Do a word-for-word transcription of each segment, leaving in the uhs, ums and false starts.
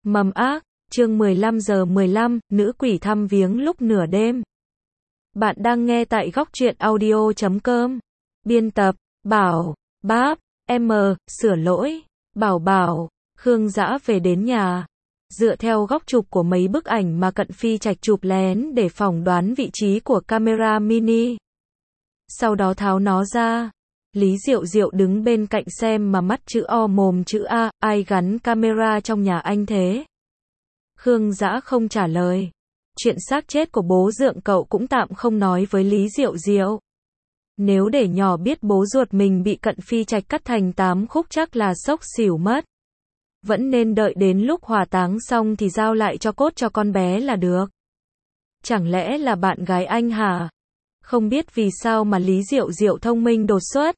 Mầm ác, chương mười lăm giờ mười lăm, nữ quỷ thăm viếng lúc nửa đêm. Bạn đang nghe tại góc truyện audio chấm com. Biên tập, Bảo, Báp, M, sửa lỗi, Bảo Bảo, Khương Dã về đến nhà. Dựa theo góc chụp của mấy bức ảnh mà Cận Phi Trạch chụp lén để phỏng đoán vị trí của camera mini. Sau đó tháo nó ra. Lý Diệu Diệu đứng bên cạnh xem mà mắt chữ O mồm chữ A, ai gắn camera trong nhà anh thế? Khương Dã không trả lời. Chuyện xác chết của bố dượng cậu cũng tạm không nói với Lý Diệu Diệu. Nếu để nhỏ biết bố ruột mình bị Cận Phi Trạch cắt thành tám khúc chắc là sốc xỉu mất. Vẫn nên đợi đến lúc hỏa táng xong thì giao lại cho cốt cho con bé là được. Chẳng lẽ là bạn gái anh hả? Không biết vì sao mà Lý Diệu Diệu thông minh đột xuất.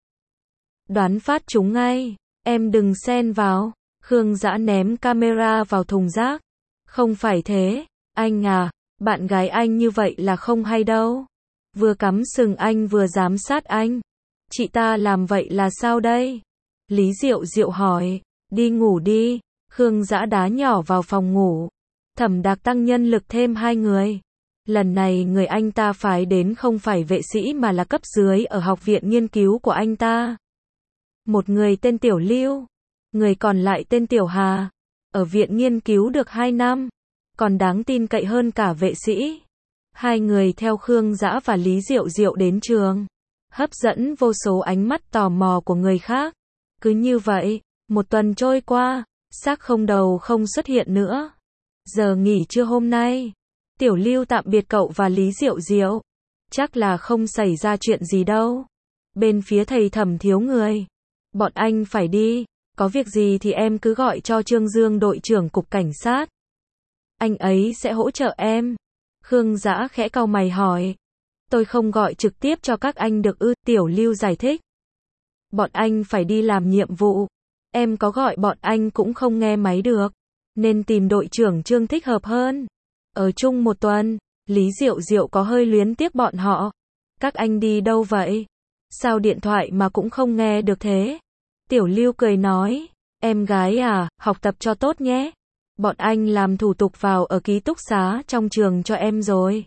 Đoán phát chúng ngay. Em đừng xen vào. Khương Dã ném camera vào thùng rác. Không phải thế. Anh à, bạn gái anh như vậy là không hay đâu. Vừa cắm sừng anh vừa giám sát anh. Chị ta làm vậy là sao đây? Lý Diệu Diệu hỏi. Đi ngủ đi. Khương Dã đá nhỏ vào phòng ngủ. Thẩm Đạc tăng nhân lực thêm hai người. Lần này người anh ta phái đến không phải vệ sĩ mà là cấp dưới ở học viện nghiên cứu của anh ta. Một người tên Tiểu Lưu, người còn lại tên Tiểu Hà. Ở viện nghiên cứu được hai năm, còn đáng tin cậy hơn cả vệ sĩ. Hai người theo Khương Dã và Lý Diệu Diệu đến trường, hấp dẫn vô số ánh mắt tò mò của người khác. Cứ như vậy, một tuần trôi qua, xác không đầu không xuất hiện nữa. Giờ nghỉ trưa hôm nay, Tiểu Lưu tạm biệt cậu và Lý Diệu Diệu. Chắc là không xảy ra chuyện gì đâu. Bên phía thầy Thẩm thiếu người. Bọn anh phải đi. Có việc gì thì em cứ gọi cho Trương Dương đội trưởng cục cảnh sát. Anh ấy sẽ hỗ trợ em. Khương Dã khẽ cau mày hỏi. Tôi không gọi trực tiếp cho các anh được ư? Tiểu Lưu giải thích. Bọn anh phải đi làm nhiệm vụ. Em có gọi bọn anh cũng không nghe máy được. Nên tìm đội trưởng Trương thích hợp hơn. Ở chung một tuần, Lý Diệu Diệu có hơi luyến tiếc bọn họ. Các anh đi đâu vậy? Sao điện thoại mà cũng không nghe được thế? Tiểu Lưu cười nói, em gái à, học tập cho tốt nhé. Bọn anh làm thủ tục vào ở ký túc xá trong trường cho em rồi.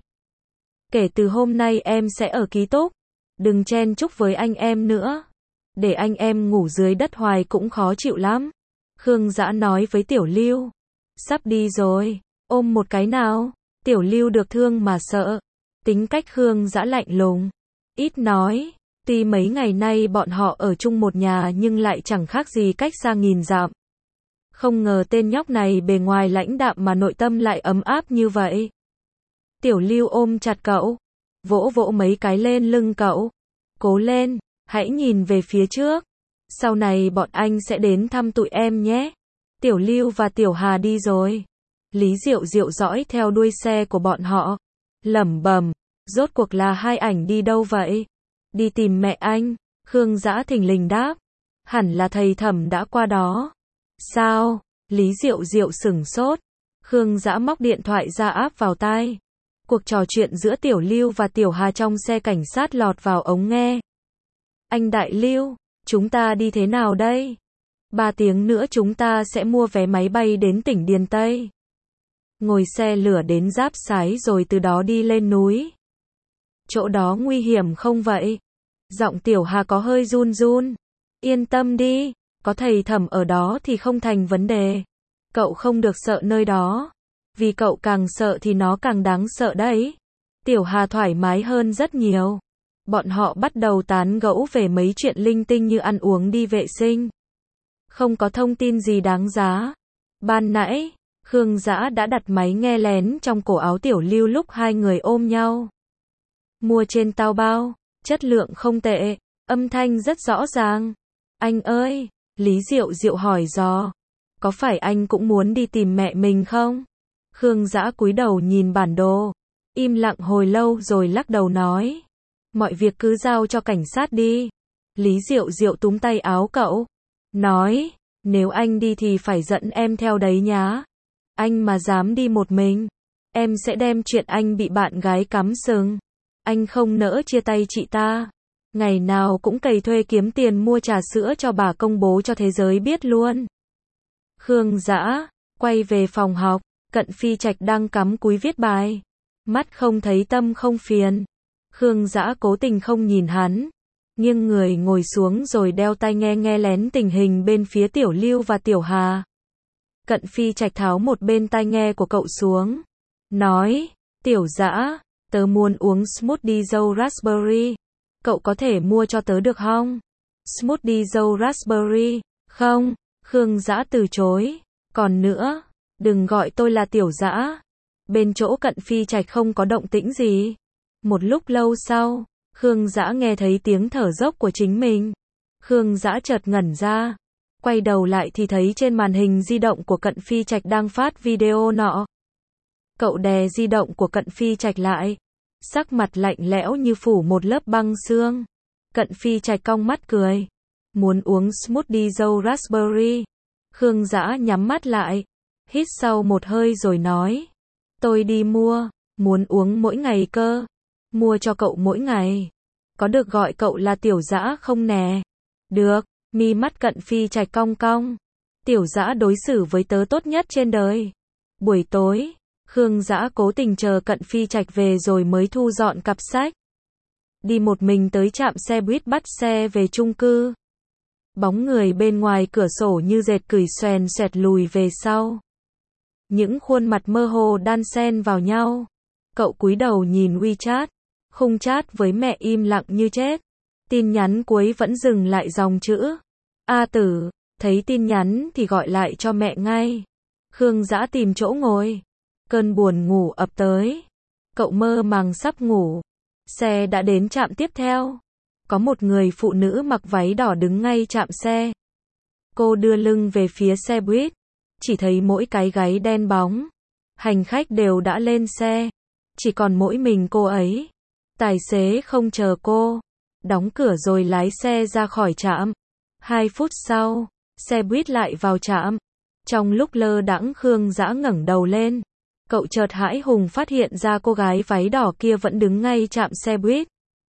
Kể từ hôm nay em sẽ ở ký túc. Đừng chen chúc với anh em nữa. Để anh em ngủ dưới đất hoài cũng khó chịu lắm. Khương Dã nói với Tiểu Lưu. Sắp đi rồi. Ôm một cái nào. Tiểu Lưu được thương mà sợ. Tính cách Khương Dã lạnh lùng. Ít nói. Tuy mấy ngày nay bọn họ ở chung một nhà nhưng lại chẳng khác gì cách xa nghìn dặm. Không ngờ tên nhóc này bề ngoài lãnh đạm mà nội tâm lại ấm áp như vậy. Tiểu Lưu ôm chặt cậu. Vỗ vỗ mấy cái lên lưng cậu. Cố lên. Hãy nhìn về phía trước. Sau này bọn anh sẽ đến thăm tụi em nhé. Tiểu Lưu và Tiểu Hà đi rồi. Lý Diệu Diệu dõi theo đuôi xe của bọn họ. Lẩm bẩm. Rốt cuộc là hai ảnh đi đâu vậy? Đi tìm mẹ anh. Khương Dã thình lình đáp. Hẳn là thầy Thẩm đã qua đó. Sao? Lý Diệu Diệu sửng sốt. Khương Dã móc điện thoại ra áp vào tai. Cuộc trò chuyện giữa Tiểu Lưu và Tiểu Hà trong xe cảnh sát lọt vào ống nghe. Anh Đại Lưu, chúng ta đi thế nào đây? Ba tiếng nữa chúng ta sẽ mua vé máy bay đến tỉnh Điền Tây. Ngồi xe lửa đến Giáp Sái rồi từ đó đi lên núi. Chỗ đó nguy hiểm không vậy? Giọng Tiểu Hà có hơi run run. Yên tâm đi, có thầy Thẩm ở đó thì không thành vấn đề. Cậu không được sợ nơi đó. Vì cậu càng sợ thì nó càng đáng sợ đấy. Tiểu Hà thoải mái hơn rất nhiều. Bọn họ bắt đầu tán gẫu về mấy chuyện linh tinh như ăn uống đi vệ sinh. Không có thông tin gì đáng giá. Ban nãy, Khương Dã đã đặt máy nghe lén trong cổ áo Tiểu Lưu lúc hai người ôm nhau. Mua trên Taobao, chất lượng không tệ, âm thanh rất rõ ràng. Anh ơi, Lý Diệu Diệu hỏi dò, có phải anh cũng muốn đi tìm mẹ mình không? Khương Dã cúi đầu nhìn bản đồ, im lặng hồi lâu rồi lắc đầu nói, mọi việc cứ giao cho cảnh sát đi. Lý Diệu Diệu túm tay áo cậu, nói, nếu anh đi thì phải dẫn em theo đấy nhá. Anh mà dám đi một mình, em sẽ đem chuyện anh bị bạn gái cắm sừng. Anh không nỡ chia tay chị ta. Ngày nào cũng cày thuê kiếm tiền mua trà sữa cho bà công bố cho thế giới biết luôn. Khương Dã, Quay về phòng học, Cận Phi Trạch đang cắm cúi viết bài. Mắt không thấy tâm không phiền. Khương Dã cố tình không nhìn hắn. Nghiêng người ngồi xuống rồi đeo tai nghe nghe lén tình hình bên phía Tiểu Lưu và Tiểu Hà. Cận Phi Trạch tháo một bên tai nghe của cậu xuống. Nói, Tiểu Dã, tớ muốn uống smoothie dâu raspberry. Cậu có thể mua cho tớ được không? Smoothie dâu raspberry, không, Khương Dã từ chối. Còn nữa, đừng gọi tôi là Tiểu Dã. Bên chỗ Cận Phi Trạch không có động tĩnh gì. Một lúc lâu sau, Khương Dã nghe thấy tiếng thở dốc của chính mình. Khương Dã chợt ngẩn ra. Quay đầu lại thì thấy trên màn hình di động của Cận Phi Trạch đang phát video nọ. Cậu đè di động của Cận Phi Trạch lại. Sắc mặt lạnh lẽo như phủ một lớp băng xương. Cận Phi Trạch cong mắt cười. Muốn uống smoothie dâu raspberry. Khương Dã nhắm mắt lại. Hít sâu một hơi rồi nói. Tôi đi mua. Muốn uống mỗi ngày cơ. Mua cho cậu mỗi ngày. Có được gọi cậu là Tiểu Dã không nè? Được. Mi mắt Cận Phi Trạch cong cong. Tiểu Dã đối xử với tớ tốt nhất trên đời. Buổi tối, Khương Dã cố tình chờ Cận Phi Trạch về rồi mới thu dọn cặp sách. Đi một mình tới trạm xe buýt bắt xe về chung cư. Bóng người bên ngoài cửa sổ như dệt cửi xoèn xoẹt lùi về sau. Những khuôn mặt mơ hồ đan xen vào nhau. Cậu cúi đầu nhìn WeChat. Khung chat với mẹ im lặng như chết. Tin nhắn cuối vẫn dừng lại dòng chữ. A Tử, thấy tin nhắn thì gọi lại cho mẹ ngay. Khương Dã tìm chỗ ngồi. Cơn buồn ngủ ập tới. Cậu mơ màng sắp ngủ. Xe đã đến trạm tiếp theo. Có một người phụ nữ mặc váy đỏ đứng ngay trạm xe. Cô đưa lưng về phía xe buýt. Chỉ thấy mỗi cái gáy đen bóng. Hành khách đều đã lên xe. Chỉ còn mỗi mình cô ấy. Tài xế không chờ cô. Đóng cửa rồi lái xe ra khỏi trạm. Hai phút sau, xe buýt lại vào trạm. Trong lúc lơ đãng Khương Dã ngẩng đầu lên. Cậu chợt hãi hùng phát hiện ra cô gái váy đỏ kia vẫn đứng ngay trạm xe buýt.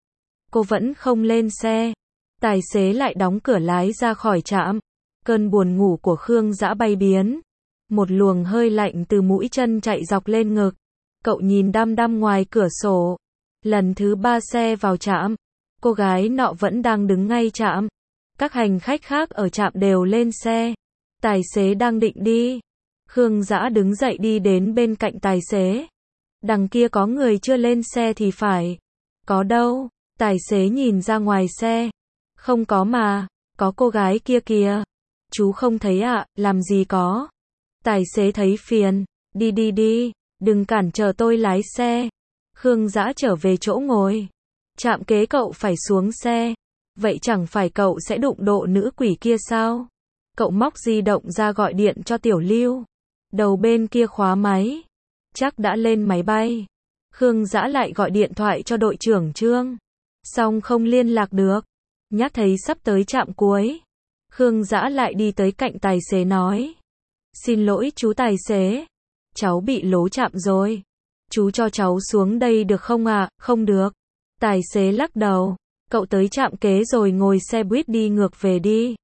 Cô vẫn không lên xe. Tài xế lại đóng cửa lái ra khỏi trạm. Cơn buồn ngủ của Khương Dã bay biến. Một luồng hơi lạnh từ mũi chân chạy dọc lên ngực. Cậu nhìn đăm đăm ngoài cửa sổ. Lần thứ ba xe vào trạm. Cô gái nọ vẫn đang đứng ngay trạm. Các hành khách khác ở trạm đều lên xe. Tài xế đang định đi. Khương Dã đứng dậy đi đến bên cạnh tài xế. Đằng kia có người chưa lên xe thì phải. Có đâu? Tài xế nhìn ra ngoài xe. Không có mà. Có cô gái kia kìa. Chú không thấy ạ, à, làm gì có. Tài xế thấy phiền. Đi đi đi, đừng cản trở tôi lái xe. Khương Dã trở về chỗ ngồi. Trạm kế cậu phải xuống xe. Vậy chẳng phải cậu sẽ đụng độ nữ quỷ kia sao? Cậu móc di động ra gọi điện cho Tiểu Lưu. Đầu bên kia khóa máy. Chắc đã lên máy bay. Khương Dã lại gọi điện thoại cho đội trưởng Trương. Xong không liên lạc được. Nhắc thấy sắp tới trạm cuối. Khương Dã lại đi tới cạnh tài xế nói. Xin lỗi chú tài xế. Cháu bị lố trạm rồi. Chú cho cháu xuống đây được không ạ? À? Không được. Tài xế lắc đầu. Cậu tới trạm kế rồi ngồi xe buýt đi ngược về đi.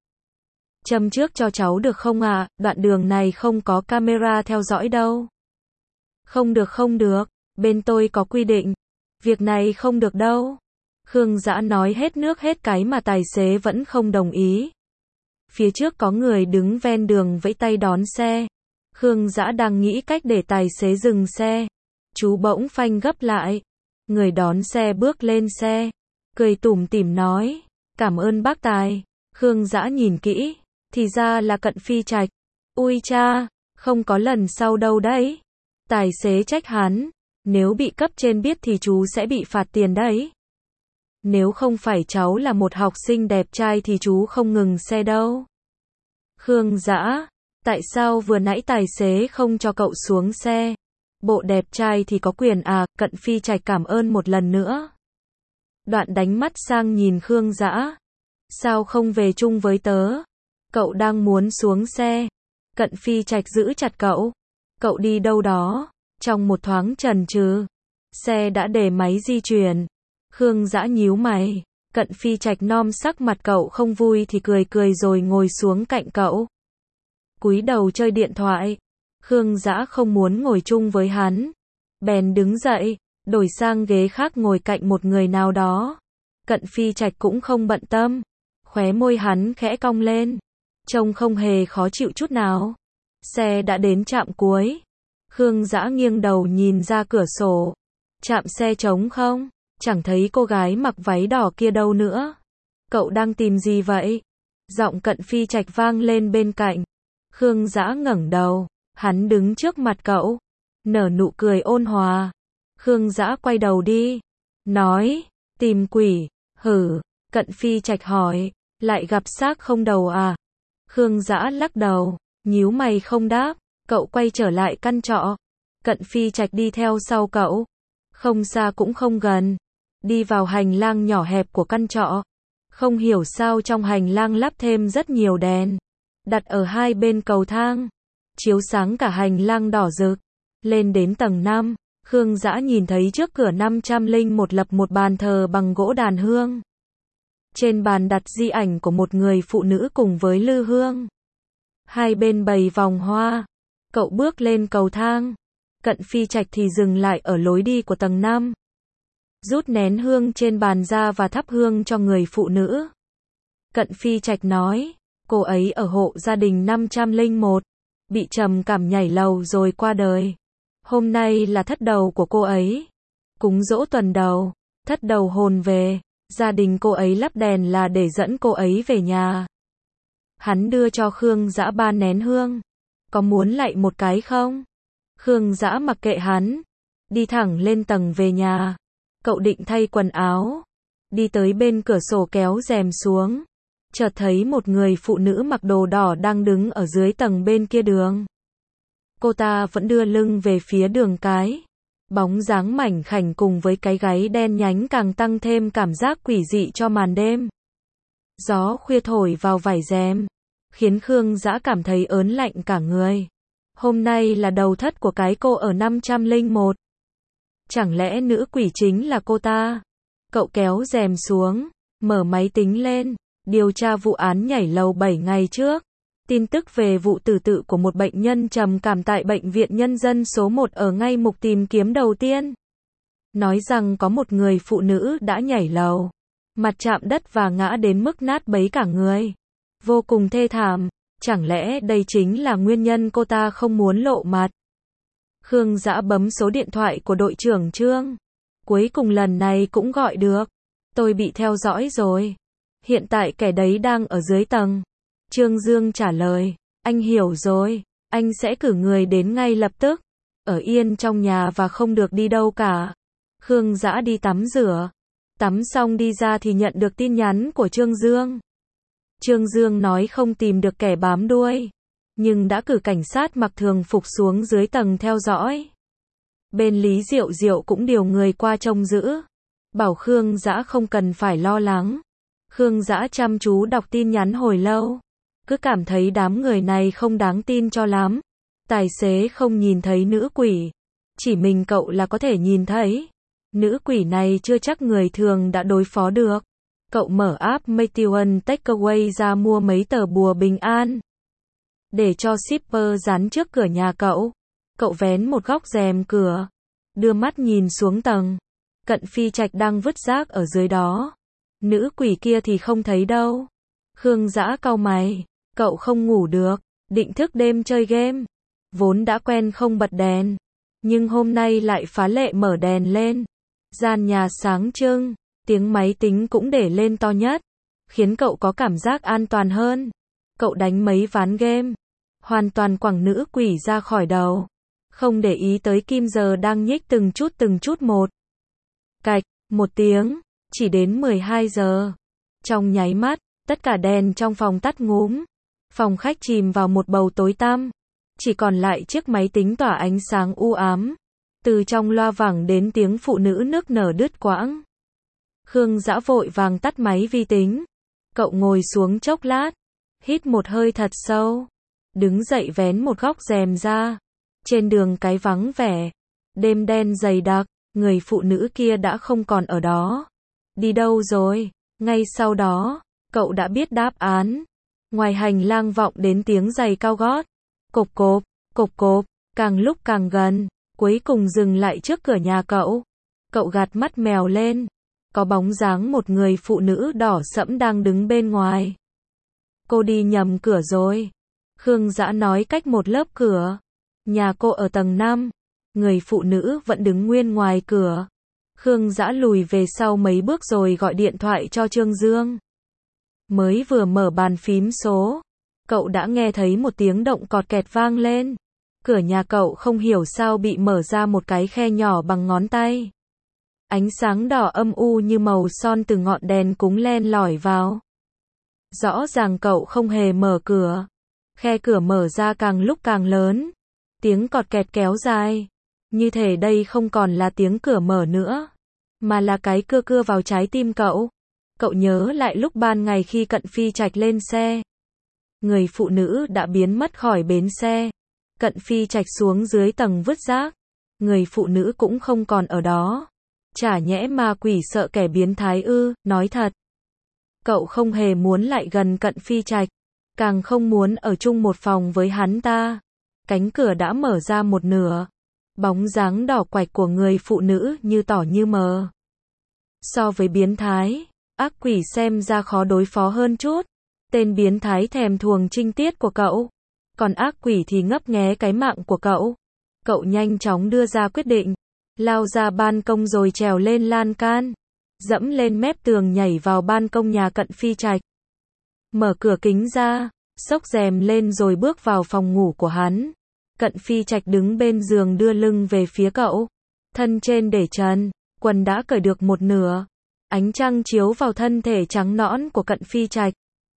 Châm trước cho cháu được không ạ? À? Đoạn đường này không có camera theo dõi đâu. Không được không được. Bên tôi có quy định. Việc này không được đâu. Khương Dã nói hết nước hết cái mà tài xế vẫn không đồng ý. Phía trước có người đứng ven đường vẫy tay đón xe. Khương Dã đang nghĩ cách để tài xế dừng xe. Chú bỗng phanh gấp lại. Người đón xe bước lên xe. Cười tủm tỉm nói. Cảm ơn bác Tài. Khương Dã nhìn kỹ. Thì ra là Cận Phi Trạch. Ui cha, không có lần sau đâu đấy. Tài xế trách hắn. Nếu bị cấp trên biết thì chú sẽ bị phạt tiền đấy. Nếu không phải cháu là một học sinh đẹp trai thì chú không ngừng xe đâu. Khương Dã, tại sao vừa nãy tài xế không cho cậu xuống xe? Bộ đẹp trai thì có quyền à? Cận Phi Trạch cảm ơn một lần nữa. Đoạn đánh mắt sang nhìn Khương Dã. Sao không về chung với tớ? Cậu đang muốn xuống xe. Cận Phi Trạch giữ chặt cậu. Cậu đi đâu đó? Trong một thoáng chần chừ, xe đã để máy di chuyển. Khương Dã nhíu mày. Cận Phi Trạch nom sắc mặt cậu không vui thì cười cười rồi ngồi xuống cạnh cậu. Cúi đầu chơi điện thoại. Khương Dã không muốn ngồi chung với hắn. Bèn đứng dậy, đổi sang ghế khác ngồi cạnh một người nào đó. Cận Phi Trạch cũng không bận tâm. Khóe môi hắn khẽ cong lên. Trông không hề khó chịu chút nào. Xe đã đến trạm cuối. Khương Dã nghiêng đầu nhìn ra cửa sổ. Trạm xe trống không? Chẳng thấy cô gái mặc váy đỏ kia đâu nữa. Cậu đang tìm gì vậy? Giọng Cận Phi Trạch vang lên bên cạnh. Khương Dã ngẩng đầu. Hắn đứng trước mặt cậu. Nở nụ cười ôn hòa. Khương Dã quay đầu đi. Nói. Tìm quỷ. Hử. Cận Phi Trạch hỏi. Lại gặp xác không đầu à? Khương Dã lắc đầu. Nhíu mày không đáp. Cậu quay trở lại căn trọ. Cận Phi Trạch đi theo sau cậu. Không xa cũng không gần. Đi vào hành lang nhỏ hẹp của căn trọ. Không hiểu sao trong hành lang lắp thêm rất nhiều đèn. Đặt ở hai bên cầu thang. Chiếu sáng cả hành lang đỏ rực. Lên đến tầng năm. Khương Dã nhìn thấy trước cửa năm trăm lẻ một lập một bàn thờ bằng gỗ đàn hương. Trên bàn đặt di ảnh của một người phụ nữ cùng với lư hương. Hai bên bày vòng hoa. Cậu bước lên cầu thang. Cận Phi Trạch thì dừng lại ở lối đi của tầng năm. Rút nén hương trên bàn ra và thắp hương cho người phụ nữ. Cận Phi Trạch nói, cô ấy ở hộ gia đình năm trăm lẻ một, bị trầm cảm nhảy lầu rồi qua đời. Hôm nay là thất đầu của cô ấy. Cúng giỗ tuần đầu, thất đầu hồn về, gia đình cô ấy lắp đèn là để dẫn cô ấy về nhà. Hắn đưa cho Khương Dã ba nén hương. Có muốn lạy một cái không? Khương Dã mặc kệ hắn. Đi thẳng lên tầng về nhà. Cậu định thay quần áo. Đi tới bên cửa sổ kéo rèm xuống. Chợt thấy một người phụ nữ mặc đồ đỏ đang đứng ở dưới tầng bên kia đường. Cô ta vẫn đưa lưng về phía đường cái. Bóng dáng mảnh khảnh cùng với cái gáy đen nhánh càng tăng thêm cảm giác quỷ dị cho màn đêm. Gió khuya thổi vào vải rèm. Khiến Khương Dã cảm thấy ớn lạnh cả người. Hôm nay là đầu thất của cái cô ở năm trăm lẻ một. Chẳng lẽ nữ quỷ chính là cô ta? Cậu kéo rèm xuống, mở máy tính lên, điều tra vụ án nhảy lầu bảy ngày trước. Tin tức về vụ tử tự của một bệnh nhân trầm cảm tại Bệnh viện Nhân dân số một ở ngay mục tìm kiếm đầu tiên. Nói rằng có một người phụ nữ đã nhảy lầu, mặt chạm đất và ngã đến mức nát bấy cả người. Vô cùng thê thảm, chẳng lẽ đây chính là nguyên nhân cô ta không muốn lộ mặt? Khương Dã bấm số điện thoại của đội trưởng Trương. Cuối cùng lần này cũng gọi được. Tôi bị theo dõi rồi. Hiện tại kẻ đấy đang ở dưới tầng. Trương Dương trả lời. Anh hiểu rồi. Anh sẽ cử người đến ngay lập tức. Ở yên trong nhà và không được đi đâu cả. Khương Dã đi tắm rửa. Tắm xong đi ra thì nhận được tin nhắn của Trương Dương. Trương Dương nói không tìm được kẻ bám đuôi. Nhưng đã cử cảnh sát mặc thường phục xuống dưới tầng theo dõi. Bên Lý Diệu Diệu cũng điều người qua trông giữ. Bảo Khương Dã không cần phải lo lắng. Khương Dã chăm chú đọc tin nhắn hồi lâu. Cứ cảm thấy đám người này không đáng tin cho lắm. Tài xế không nhìn thấy nữ quỷ. Chỉ mình cậu là có thể nhìn thấy. Nữ quỷ này chưa chắc người thường đã đối phó được. Cậu mở app Meituan Takeaway ra mua mấy tờ bùa bình an. Để cho shipper dán trước cửa nhà cậu. Cậu vén một góc rèm cửa. Đưa mắt nhìn xuống tầng. Cận Phi Trạch đang vứt rác ở dưới đó. Nữ quỷ kia thì không thấy đâu. Khương Dã cau mày. Cậu không ngủ được. Định thức đêm chơi game. Vốn đã quen không bật đèn. Nhưng hôm nay lại phá lệ mở đèn lên. Gian nhà sáng trưng. Tiếng máy tính cũng để lên to nhất. Khiến cậu có cảm giác an toàn hơn. Cậu đánh mấy ván game. Hoàn toàn quẳng nữ quỷ ra khỏi đầu. Không để ý tới kim giờ đang nhích từng chút từng chút một. Cạch, một tiếng. Chỉ đến mười hai giờ. Trong nháy mắt, tất cả đèn trong phòng tắt ngúm. Phòng khách chìm vào một bầu tối tăm. Chỉ còn lại chiếc máy tính tỏa ánh sáng u ám. Từ trong loa vẳng đến tiếng phụ nữ nức nở đứt quãng. Khương Dã vội vàng tắt máy vi tính. Cậu ngồi xuống chốc lát. Hít một hơi thật sâu. Đứng dậy vén một góc rèm ra. Trên đường cái vắng vẻ. Đêm đen dày đặc. Người phụ nữ kia đã không còn ở đó. Đi đâu rồi? Ngay sau đó, cậu đã biết đáp án. Ngoài hành lang vọng đến tiếng giày cao gót. Cộp cộp, cộp. Cộp cộp, càng lúc càng gần, cuối cùng dừng lại trước cửa nhà cậu. Cậu gạt mắt mèo lên. Có bóng dáng một người phụ nữ đỏ sẫm đang đứng bên ngoài. Cô đi nhầm cửa rồi. Khương Dã nói cách một lớp cửa. Nhà cô ở tầng năm. Người phụ nữ vẫn đứng nguyên ngoài cửa. Khương Dã lùi về sau mấy bước rồi gọi điện thoại cho Trương Dương. Mới vừa mở bàn phím số, cậu đã nghe thấy một tiếng động cọt kẹt vang lên. Cửa nhà cậu không hiểu sao bị mở ra một cái khe nhỏ bằng ngón tay. Ánh sáng đỏ âm u như màu son từ ngọn đèn cúng len lỏi vào. Rõ ràng cậu không hề mở cửa. Khe cửa mở ra càng lúc càng lớn. Tiếng cọt kẹt kéo dài. Như thể đây không còn là tiếng cửa mở nữa, mà là cái cưa cưa vào trái tim cậu. Cậu nhớ lại lúc ban ngày khi Cận Phi Trạch lên xe. Người phụ nữ đã biến mất khỏi bến xe. Cận Phi Trạch xuống dưới tầng vứt rác. Người phụ nữ cũng không còn ở đó. Chả nhẽ ma quỷ sợ kẻ biến thái ư, nói thật. Cậu không hề muốn lại gần Cận Phi Trạch, càng không muốn ở chung một phòng với hắn ta. Cánh cửa đã mở ra một nửa. Bóng dáng đỏ quạch của người phụ nữ như tỏ như mờ. So với biến thái, ác quỷ xem ra khó đối phó hơn chút. Tên biến thái thèm thuồng trinh tiết của cậu. Còn ác quỷ thì ngấp nghé cái mạng của cậu. Cậu nhanh chóng đưa ra quyết định. Lao ra ban công rồi trèo lên lan can. Dẫm lên mép tường nhảy vào ban công nhà Cận Phi Trạch. Mở cửa kính ra, xốc rèm lên rồi bước vào phòng ngủ của hắn. Cận Phi Trạch đứng bên giường đưa lưng về phía cậu. Thân trên để trần, quần đã cởi được một nửa. Ánh trăng chiếu vào thân thể trắng nõn của Cận Phi Trạch.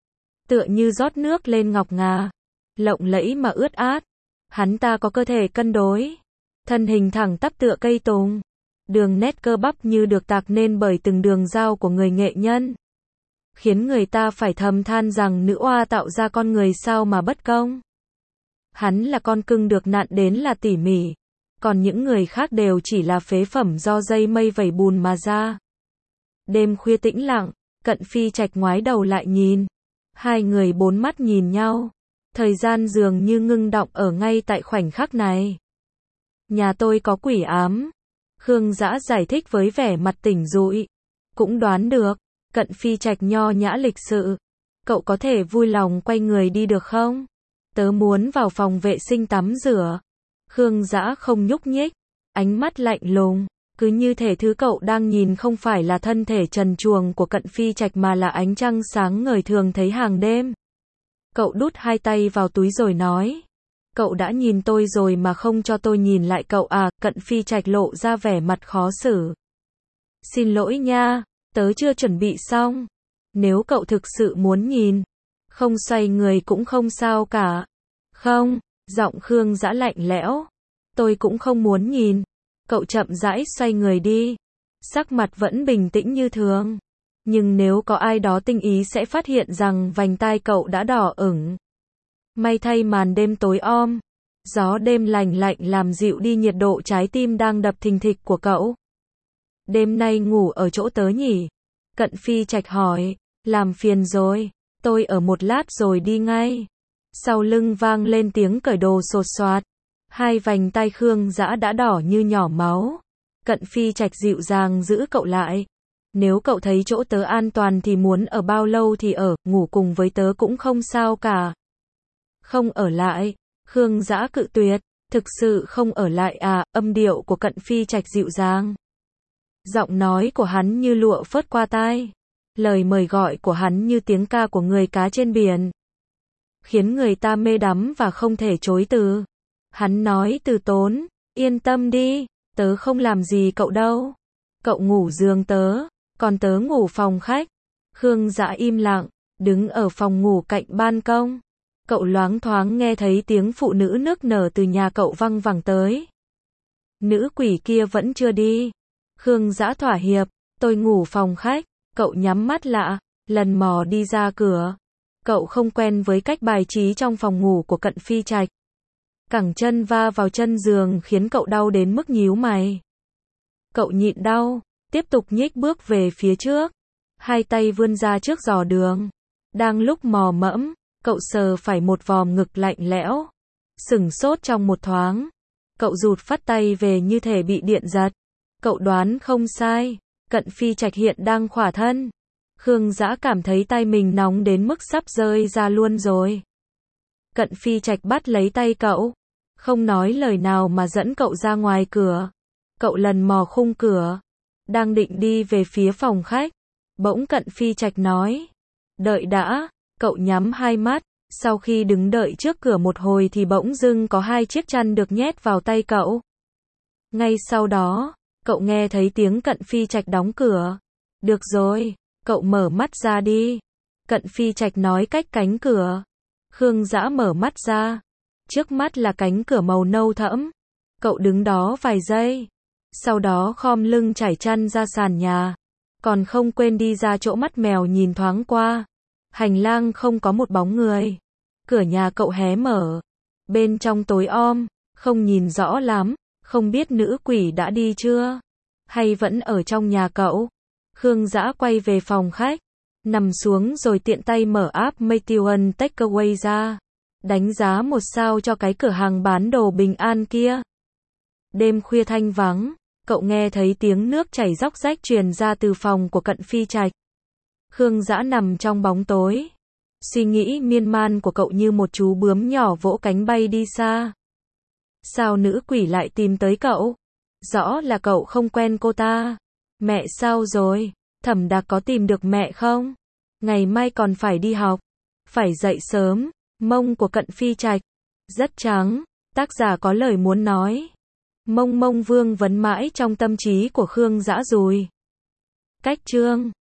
Tựa như rót nước lên ngọc ngà. Lộng lẫy mà ướt át. Hắn ta có cơ thể cân đối. Thân hình thẳng tắp tựa cây tùng. Đường nét cơ bắp như được tạc nên bởi từng đường dao của người nghệ nhân. Khiến người ta phải thầm than rằng nữ oa tạo ra con người sao mà bất công. Hắn là con cưng được nặn đến là tỉ mỉ. Còn những người khác đều chỉ là phế phẩm do dây mây vẩy bùn mà ra. Đêm khuya tĩnh lặng, Cận Phi Trạch ngoái đầu lại nhìn. Hai người bốn mắt nhìn nhau. Thời gian dường như ngưng đọng ở ngay tại khoảnh khắc này. Nhà tôi có quỷ ám. Khương Dã giải thích với vẻ mặt tỉnh rụi. Cũng đoán được. Cận Phi Trạch nho nhã lịch sự. Cậu có thể vui lòng quay người đi được không? Tớ muốn vào phòng vệ sinh tắm rửa. Khương Dã không nhúc nhích. Ánh mắt lạnh lùng. Cứ như thể thứ cậu đang nhìn không phải là thân thể trần truồng của Cận Phi Trạch mà là ánh trăng sáng ngời thường thấy hàng đêm. Cậu đút hai tay vào túi rồi nói. Cậu đã nhìn tôi rồi mà không cho tôi nhìn lại cậu à? Cận Phi Trạch lộ ra vẻ mặt khó xử. Xin lỗi nha, tớ chưa chuẩn bị xong. Nếu cậu thực sự muốn nhìn, không xoay người cũng không sao cả. Không, giọng Khương Dã lạnh lẽo. Tôi cũng không muốn nhìn. Cậu chậm rãi xoay người đi. Sắc mặt vẫn bình tĩnh như thường. Nhưng nếu có ai đó tinh ý sẽ phát hiện rằng vành tai cậu đã đỏ ửng. May thay màn đêm tối om. Gió đêm lành lạnh làm dịu đi nhiệt độ trái tim đang đập thình thịch của cậu. Đêm nay ngủ ở chỗ tớ nhỉ? Cận Phi Trạch hỏi. Làm phiền rồi. Tôi ở một lát rồi đi ngay. Sau lưng vang lên tiếng cởi đồ sột soạt. Hai vành tay Khương Dã đã đỏ như nhỏ máu. Cận Phi Trạch dịu dàng giữ cậu lại. Nếu cậu thấy chỗ tớ an toàn thì muốn ở bao lâu thì ở, ngủ cùng với tớ cũng không sao cả. Không ở lại. Khương Dã cự tuyệt. Thực sự không ở lại à? Âm điệu của Cận Phi Trạch dịu dàng. Giọng nói của hắn như lụa phớt qua tai. Lời mời gọi của hắn như tiếng ca của người cá trên biển. Khiến người ta mê đắm và không thể chối từ. Hắn nói từ tốn. Yên tâm đi, tớ không làm gì cậu đâu. Cậu ngủ giường tớ, còn tớ ngủ phòng khách. Khương Dã im lặng, đứng ở phòng ngủ cạnh ban công. Cậu loáng thoáng nghe thấy tiếng phụ nữ nức nở từ nhà cậu văng vẳng tới. Nữ quỷ kia vẫn chưa đi. Khương Dã thỏa hiệp. Tôi ngủ phòng khách. Cậu nhắm mắt lạ, lần mò đi ra cửa. Cậu không quen với cách bài trí trong phòng ngủ của Cận Phi Trạch. Cẳng chân va vào chân giường khiến cậu đau đến mức nhíu mày. Cậu nhịn đau, tiếp tục nhích bước về phía trước. Hai tay vươn ra trước giò đường. Đang lúc mò mẫm, cậu sờ phải một vòm ngực lạnh lẽo. Sửng sốt trong một thoáng. Cậu rụt phắt tay về như thể bị điện giật. Cậu đoán không sai. Cận Phi Trạch hiện đang khỏa thân. Khương Dã cảm thấy tay mình nóng đến mức sắp rơi ra luôn rồi. Cận Phi Trạch bắt lấy tay cậu. Không nói lời nào mà dẫn cậu ra ngoài cửa. Cậu lần mò khung cửa. Đang định đi về phía phòng khách. Bỗng Cận Phi Trạch nói. Đợi đã. Cậu nhắm hai mắt. Sau khi đứng đợi trước cửa một hồi thì bỗng dưng có hai chiếc chăn được nhét vào tay cậu. Ngay sau đó, cậu nghe thấy tiếng Cận Phi Trạch đóng cửa. Được rồi, cậu mở mắt ra đi. Cận Phi Trạch nói cách cánh cửa. Khương Dã mở mắt ra. Trước mắt là cánh cửa màu nâu thẫm. Cậu đứng đó vài giây. Sau đó khom lưng trải chăn ra sàn nhà. Còn không quên đi ra chỗ mắt mèo nhìn thoáng qua. Hành lang không có một bóng người. Cửa nhà cậu hé mở. Bên trong tối om, không nhìn rõ lắm. Không biết nữ quỷ đã đi chưa? Hay vẫn ở trong nhà cậu? Khương Dã quay về phòng khách. Nằm xuống rồi tiện tay mở app Meituan Takeaway ra. Đánh giá một sao cho cái cửa hàng bán đồ bình an kia. Đêm khuya thanh vắng. Cậu nghe thấy tiếng nước chảy róc rách truyền ra từ phòng của Cận Phi Trạch. Khương Dã nằm trong bóng tối. Suy nghĩ miên man của cậu như một chú bướm nhỏ vỗ cánh bay đi xa. Sao nữ quỷ lại tìm tới cậu? Rõ là cậu không quen cô ta. Mẹ sao rồi? Thẩm Đạc có tìm được mẹ không? Ngày mai còn phải đi học. Phải dậy sớm. Mông của Cận Phi Trạch rất trắng. Tác giả có lời muốn nói. Mông mông vương vấn mãi trong tâm trí của Khương Dã rồi. Cách chương